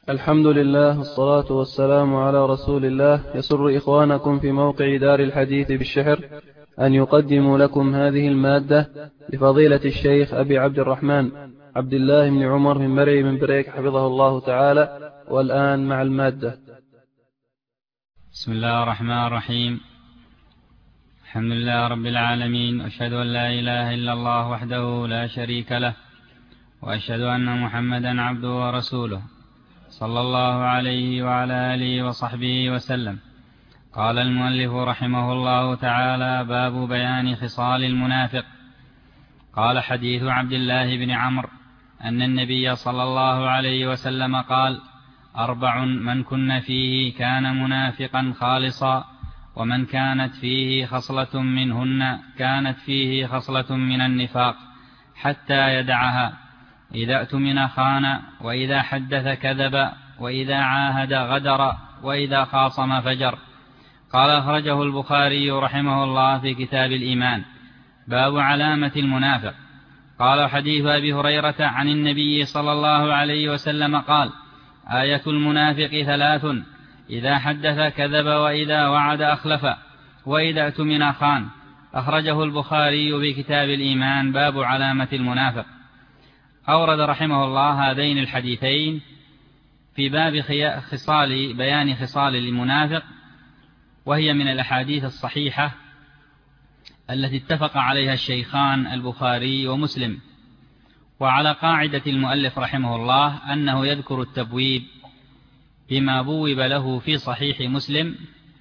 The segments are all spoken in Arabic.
الحمد لله والصلاة والسلام على رسول الله. يسر إخوانكم في موقع دار الحديث بالشحر أن يقدموا لكم هذه المادة لفضيلة الشيخ أبي عبد الرحمن عبد الله بن عمر من مرعي من بريك حفظه الله تعالى. والآن مع المادة. بسم الله الرحمن الرحيم. الحمد لله رب العالمين، وأشهد أن لا إله إلا الله وحده لا شريك له، وأشهد أن محمدا عبده ورسوله صلى الله عليه وعلى آله وصحبه وسلم. قال المؤلف رحمه الله تعالى: باب بيان خصال المنافق. قال: حديث عبد الله بن عمرو أن النبي صلى الله عليه وسلم قال: 4 من كن فيه كان منافقا خالصا، ومن كانت فيه خصلة منهن كانت فيه خصلة من النفاق حتى يدعها: إذا اؤتمن خان، وإذا حدث كذب، وإذا عاهد غدر، وإذا خاصم فجر. قال: أخرجه البخاري رحمه الله في كتاب الإيمان. باب علامة المنافق. قال: حديث أبي هريرة عن النبي صلى الله عليه وسلم قال: آية المنافق 3: إذا حدث كذب، وإذا وعد أخلف، وإذا اؤتمن خان. أخرجه البخاري في كتاب الإيمان. باب علامة المنافق. أورد رحمه الله هذين الحديثين في باب بيان خصال المنافق، وهي من الأحاديث الصحيحة التي اتفق عليها الشيخان البخاري ومسلم. وعلى قاعدة المؤلف رحمه الله أنه يذكر التبويب بما بوب له في صحيح مسلم،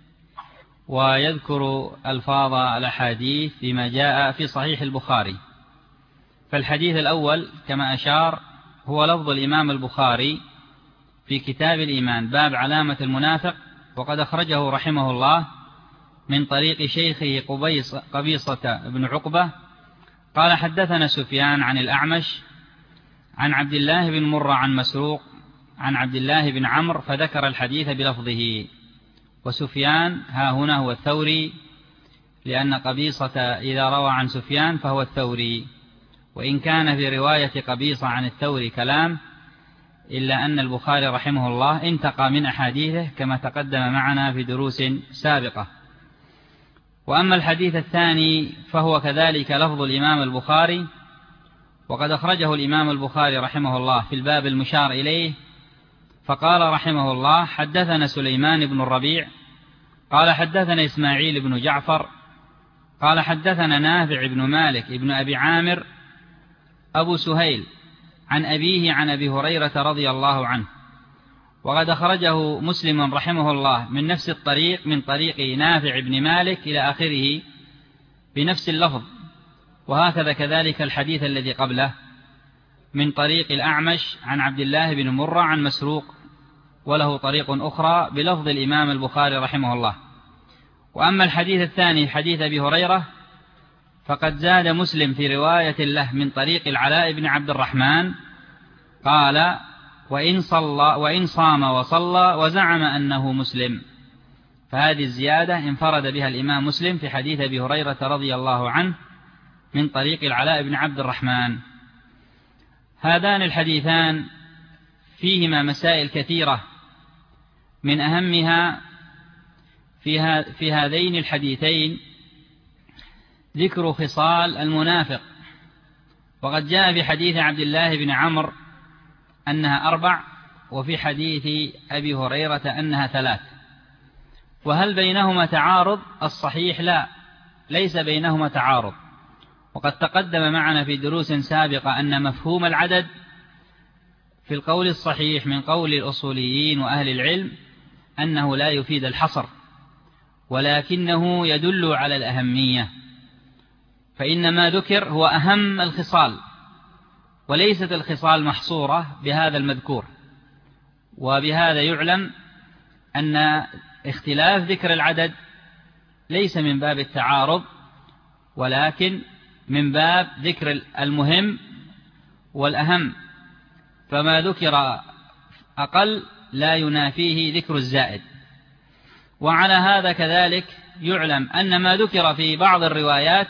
ويذكر ألفاظ الأحاديث بما جاء في صحيح البخاري. فالحديث الأول كما أشار هو لفظ الإمام البخاري في كتاب الإيمان، باب علامة المنافق، وقد أخرجه رحمه الله من طريق شيخه قبيصة بن عقبة قال: حدثنا سفيان عن الأعمش عن عبد الله بن مرة عن مسروق عن عبد الله بن عمرو، فذكر الحديث بلفظه. وسفيان ها هنا هو الثوري، لأن قبيصة إذا روى عن سفيان فهو الثوري، وإن كان في رواية قبيصة عن الثوري كلام، إلا أن البخاري رحمه الله انتقى من أحاديثه كما تقدم معنا في دروس سابقة. وأما الحديث الثاني فهو كذلك لفظ الإمام البخاري، وقد أخرجه الإمام البخاري رحمه الله في الباب المشار إليه، فقال رحمه الله: حدثنا سليمان بن الربيع قال: حدثنا إسماعيل بن جعفر قال: حدثنا نافع بن مالك بن أبي عامر أبو سهيل عن أبيه عن أبي هريرة رضي الله عنه. وقد أخرجه مسلم رحمه الله من نفس الطريق، من طريق نافع بن مالك إلى آخره بنفس اللفظ. وهكذا كذلك الحديث الذي قبله من طريق الأعمش عن عبد الله بن مرة عن مسروق، وله طريق أخرى بلفظ الإمام البخاري رحمه الله. وأما الحديث الثاني حديث أبي هريرة فقد زاد مسلم في رواية له من طريق العلاء بن عبد الرحمن قال: وإن صام وصلى وزعم أنه مسلم. فهذه الزيادة انفرد بها الإمام مسلم في حديث أبي هريرة رضي الله عنه من طريق العلاء بن عبد الرحمن. هذان الحديثان فيهما مسائل كثيرة، من أهمها في هذين الحديثين ذكر خصال المنافق. وقد جاء في حديث عبد الله بن عمرو أنها 4، وفي حديث أبي هريرة أنها 3. وهل بينهما تعارض؟ الصحيح لا، ليس بينهما تعارض. وقد تقدم معنا في دروس سابقة أن مفهوم العدد في القول الصحيح من قول الأصوليين وأهل العلم أنه لا يفيد الحصر، ولكنه يدل على الأهمية، فإن ما ذكر هو أهم الخصال، وليست الخصال محصورة بهذا المذكور. وبهذا يعلم أن اختلاف ذكر العدد ليس من باب التعارض، ولكن من باب ذكر المهم والأهم، فما ذكر أقل لا ينافيه ذكر الزائد. وعلى هذا كذلك يعلم أن ما ذكر في بعض الروايات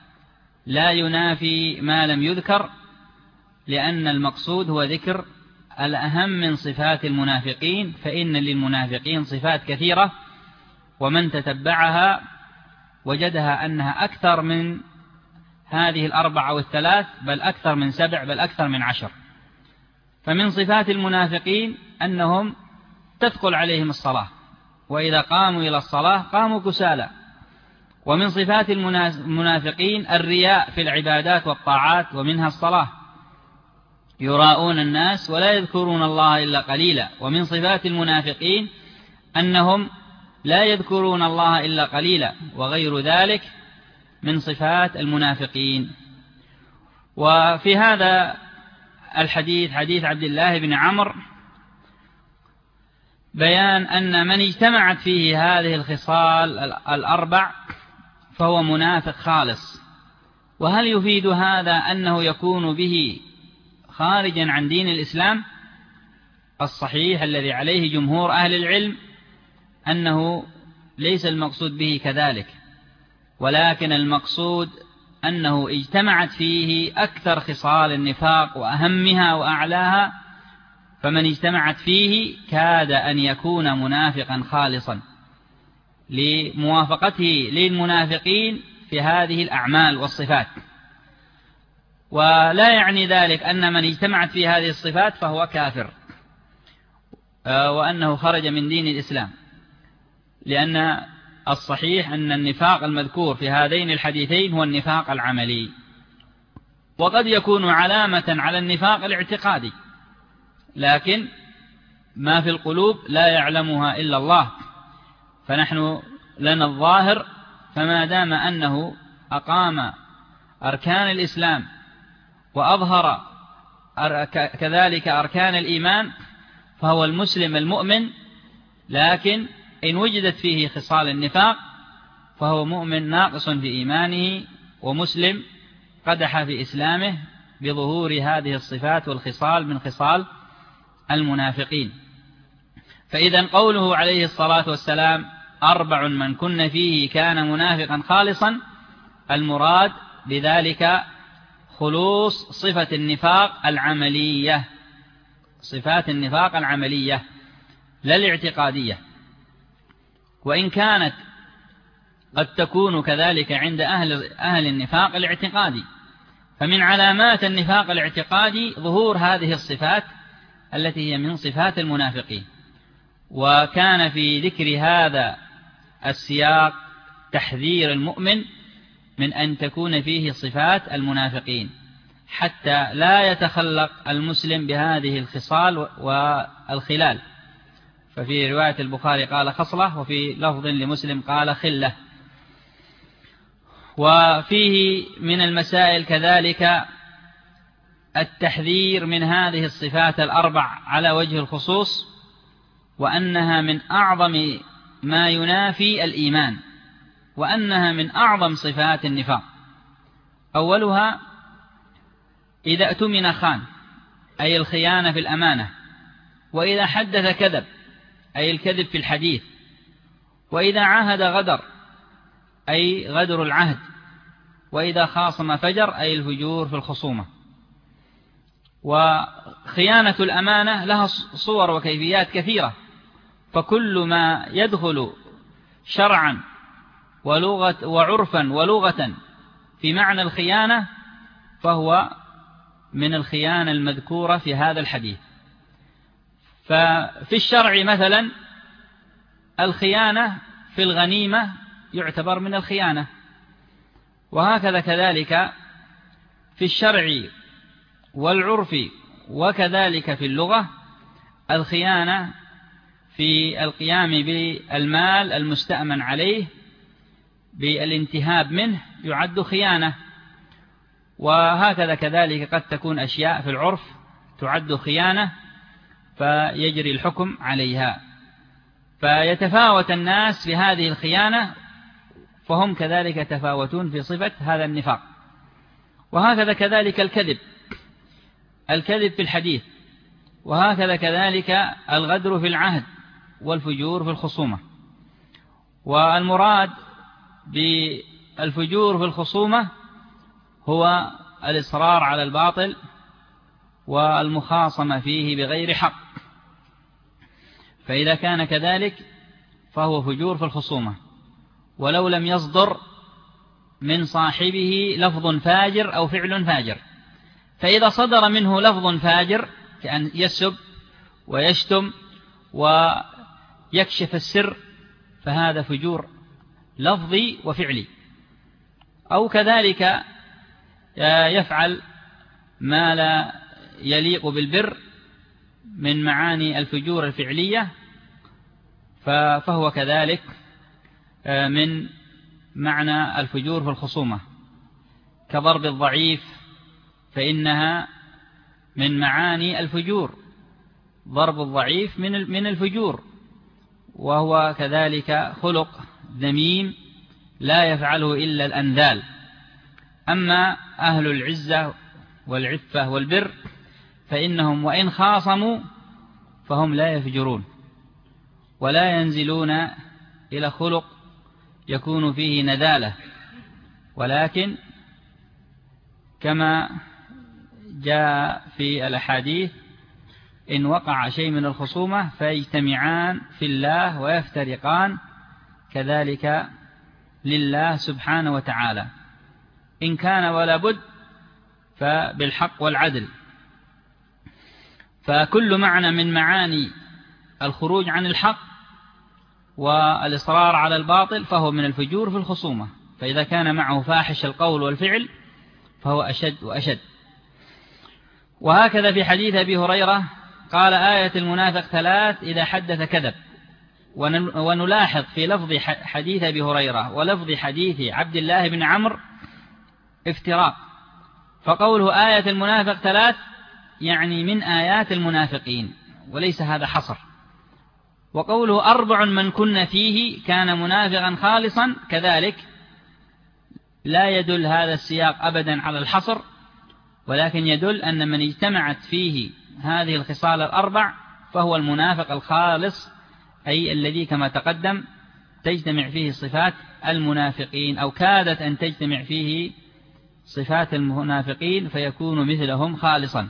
لا ينافي ما لم يذكر، لأن المقصود هو ذكر الأهم من صفات المنافقين، فإن للمنافقين صفات كثيرة، ومن تتبعها وجدها أنها أكثر من هذه 4 أو 3، بل أكثر من 7، بل أكثر من 10. فمن صفات المنافقين أنهم تثقل عليهم الصلاة، وإذا قاموا إلى الصلاة قاموا كسالى. ومن صفات المنافقين الرياء في العبادات والطاعات، ومنها الصلاة، يراءون الناس ولا يذكرون الله إلا قليلا. ومن صفات المنافقين أنهم لا يذكرون الله إلا قليلا، وغير ذلك من صفات المنافقين. وفي هذا الحديث، حديث عبد الله بن عمرو، بيان أن من اجتمعت فيه هذه الخصال 4 فهو منافق خالص. وهل يفيد هذا أنه يكون به خارجا عن دين الإسلام؟ الصحيح الذي عليه جمهور أهل العلم أنه ليس المقصود به كذلك، ولكن المقصود أنه اجتمعت فيه أكثر خصال النفاق وأهمها وأعلاها، فمن اجتمعت فيه كاد أن يكون منافقا خالصا لموافقته للمنافقين في هذه الأعمال والصفات. ولا يعني ذلك أن من اجتمعت فيه هذه الصفات فهو كافر وأنه خرج من دين الإسلام، لأن الصحيح أن النفاق المذكور في هذين الحديثين هو النفاق العملي، وقد يكون علامة على النفاق الاعتقادي، لكن ما في القلوب لا يعلمها إلا الله. فنحن لنا الظاهر، فما دام أنه أقام أركان الإسلام وأظهر كذلك أركان الإيمان فهو المسلم المؤمن، لكن إن وجدت فيه خصال النفاق فهو مؤمن ناقص في إيمانه، ومسلم قدح في إسلامه بظهور هذه الصفات والخصال من خصال المنافقين. فإذا قوله عليه الصلاة والسلام 4 من كن فيه كان منافقا خالصا، المراد بذلك خلوص صفة النفاق العملية، صفات النفاق العملية لا الاعتقادية. وإن كانت قد تكون كذلك عند أهل النفاق الاعتقادي، فمن علامات النفاق الاعتقادي ظهور هذه الصفات التي هي من صفات المنافقين. وكان في ذكر هذا السياق تحذير المؤمن من أن تكون فيه صفات المنافقين، حتى لا يتخلق المسلم بهذه الخصال والخلال. ففي رواية البخاري قال خصلة، وفي لفظ لمسلم قال خلة. وفيه من المسائل كذلك التحذير من هذه الصفات 4 على وجه الخصوص، وأنها من أعظم ما ينافي الإيمان، وأنها من أعظم صفات النفاق. أولها إذا اؤتمن خان، أي الخيانة في الأمانة، وإذا حدث كذب، أي الكذب في الحديث، وإذا عاهد غدر، أي غدر العهد، وإذا خاصم فجر، أي الفجور في الخصومة. وخيانة الأمانة لها صور وكيفيات كثيرة، فكل ما يدخل شرعا وعرفا ولغة في معنى الخيانة فهو من الخيانة المذكورة في هذا الحديث. ففي الشرع مثلا الخيانة في الغنيمة يعتبر من الخيانة، وهكذا كذلك في الشرع والعرف، وكذلك في اللغة الخيانة في القيام بالمال المستأمن عليه بالانتهاب منه يعد خيانة. وهكذا كذلك قد تكون أشياء في العرف تعد خيانة فيجري الحكم عليها. فيتفاوت الناس في هذه الخيانة، فهم كذلك يتفاوتون في صفة هذا النفاق. وهكذا كذلك الكذب في الحديث، وهكذا كذلك الغدر في العهد والفجور في الخصومة. والمراد بالفجور في الخصومة هو الإصرار على الباطل والمخاصمة فيه بغير حق، فإذا كان كذلك فهو فجور في الخصومة ولو لم يصدر من صاحبه لفظ فاجر أو فعل فاجر. فإذا صدر منه لفظ فاجر كأن يسب ويشتم ويكشف السر فهذا فجور لفظي وفعلي، أو كذلك يفعل ما لا يليق بالبر من معاني الفجور الفعلية فهو كذلك من معنى الفجور في الخصومة، كضرب الضعيف فإنها من معاني الفجور، ضرب الضعيف من الفجور، وهو كذلك خلق ذميم لا يفعله إلا الأنذال. أما أهل العزة والعفة والبر فإنهم وإن خاصموا فهم لا يفجرون ولا ينزلون إلى خلق يكون فيه نذالة، ولكن كما جاء في الأحاديث إن وقع شيء من الخصومة فيجتمعان في الله ويفترقان كذلك لله سبحانه وتعالى، إن كان ولا بد فبالحق والعدل. فكل معنى من معاني الخروج عن الحق والإصرار على الباطل فهو من الفجور في الخصومة، فإذا كان معه فاحش القول والفعل فهو أشد وأشد. وهكذا في حديث أبي هريرة قال آية المنافق 3 إذا حدث كذب. ونلاحظ في لفظ حديث أبي هريرة ولفظ حديث عبد الله بن عمرو افتراق، فقوله آية المنافق 3 يعني من آيات المنافقين وليس هذا حصر، وقوله 4 من كن فيه كان منافقا خالصا كذلك لا يدل هذا السياق أبدا على الحصر، ولكن يدل أن من اجتمعت فيه هذه الخصال 4 فهو المنافق الخالص، أي الذي كما تقدم تجتمع فيه صفات المنافقين أو كادت أن تجتمع فيه صفات المنافقين فيكون مثلهم خالصا.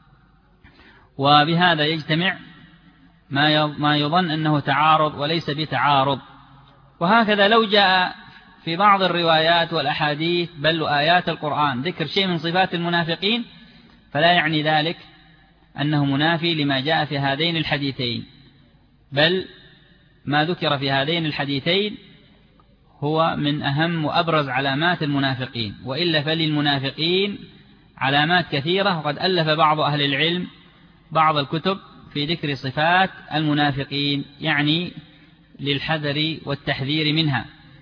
وبهذا يجتمع ما يظن أنه تعارض وليس بتعارض. وهكذا لو جاء في بعض الروايات والأحاديث بل آيات القرآن ذكر شيء من صفات المنافقين فلا يعني ذلك أنه منافي لما جاء في هذين الحديثين، بل ما ذكر في هذين الحديثين هو من أهم وأبرز علامات المنافقين، وإلا فللمنافقين علامات كثيرة، وقد ألف بعض أهل العلم بعض الكتب في ذكر صفات المنافقين يعني للحذر والتحذير منها.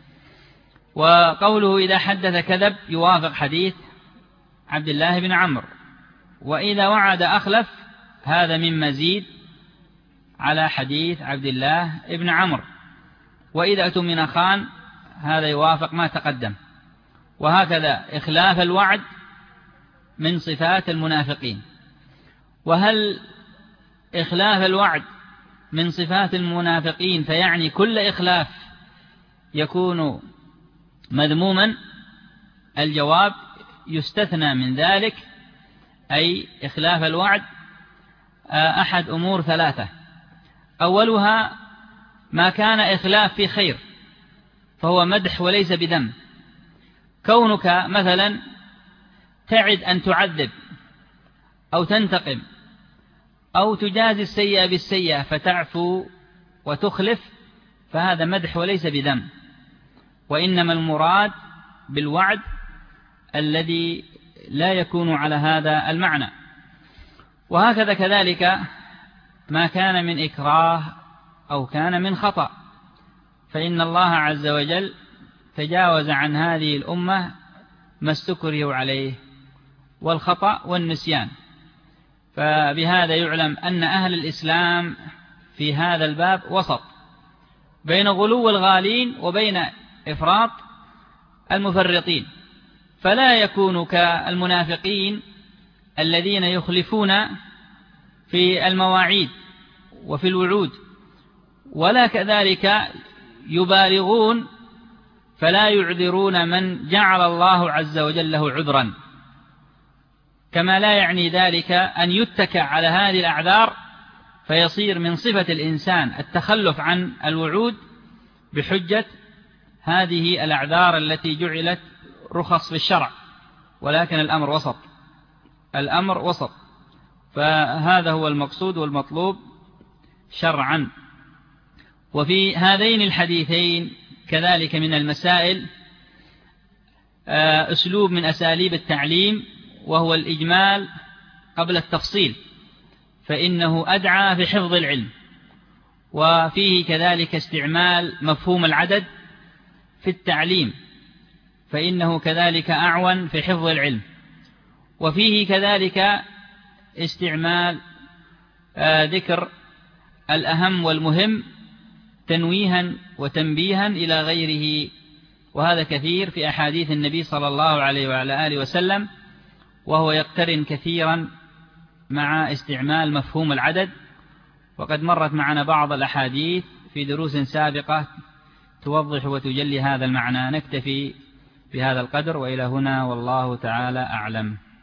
وقوله إذا حدث كذب يوافق حديث عبد الله بن عمرو، وإذا وعد أخلف هذا من مزيد على حديث عبد الله بن عمرو، وإذا اؤتمن خان هذا يوافق ما تقدم. وهكذا إخلاف الوعد من صفات المنافقين. وهل إخلاف الوعد من صفات المنافقين فيعني كل إخلاف يكون مذموما؟ الجواب يستثنى من ذلك، أي إخلاف الوعد أحد أمور 3، أولها ما كان إخلاف في خير فهو مدح وليس بذم، كونك مثلا تعد أن تعذب أو تنتقم أو تجازي السيئة بالسيئة فتعفو وتخلف فهذا مدح وليس بذم، وإنما المراد بالوعد الذي لا يكون على هذا المعنى. وهكذا كذلك ما كان من إكراه أو كان من خطأ، فإن الله عز وجل تجاوز عن هذه الأمة ما استكرهوا عليه والخطأ والنسيان. فبهذا يعلم أن أهل الإسلام في هذا الباب وسط بين غلو الغالين وبين إفراط المفرطين، فلا يكون كالمنافقين الذين يخلفون في المواعيد وفي الوعود، ولا كذلك يبالغون فلا يعذرون من جعل الله عز وجل له عذرا، كما لا يعني ذلك أن يتكى على هذه الأعذار فيصير من صفة الإنسان التخلف عن الوعود بحجة هذه الأعذار التي جعلت رخص في الشرع، ولكن الأمر وسط، الأمر وسط. فهذا هو المقصود والمطلوب شرعا. وفي هذين الحديثين كذلك من المسائل أسلوب من أساليب التعليم، وهو الإجمال قبل التفصيل، فإنه أدعى في حفظ العلم. وفيه كذلك استعمال مفهوم العدد في التعليم، فإنه كذلك أعون في حفظ العلم. وفيه كذلك استعمال ذكر الأهم والمهم تنويها وتنبيها إلى غيره، وهذا كثير في أحاديث النبي صلى الله عليه وعلى آله وسلم، وهو يقترن كثيرا مع استعمال مفهوم العدد. وقد مرت معنا بعض الأحاديث في دروس سابقة توضح وتجلي هذا المعنى. نكتفي بهذا القدر، وإلى هنا والله تعالى أعلم.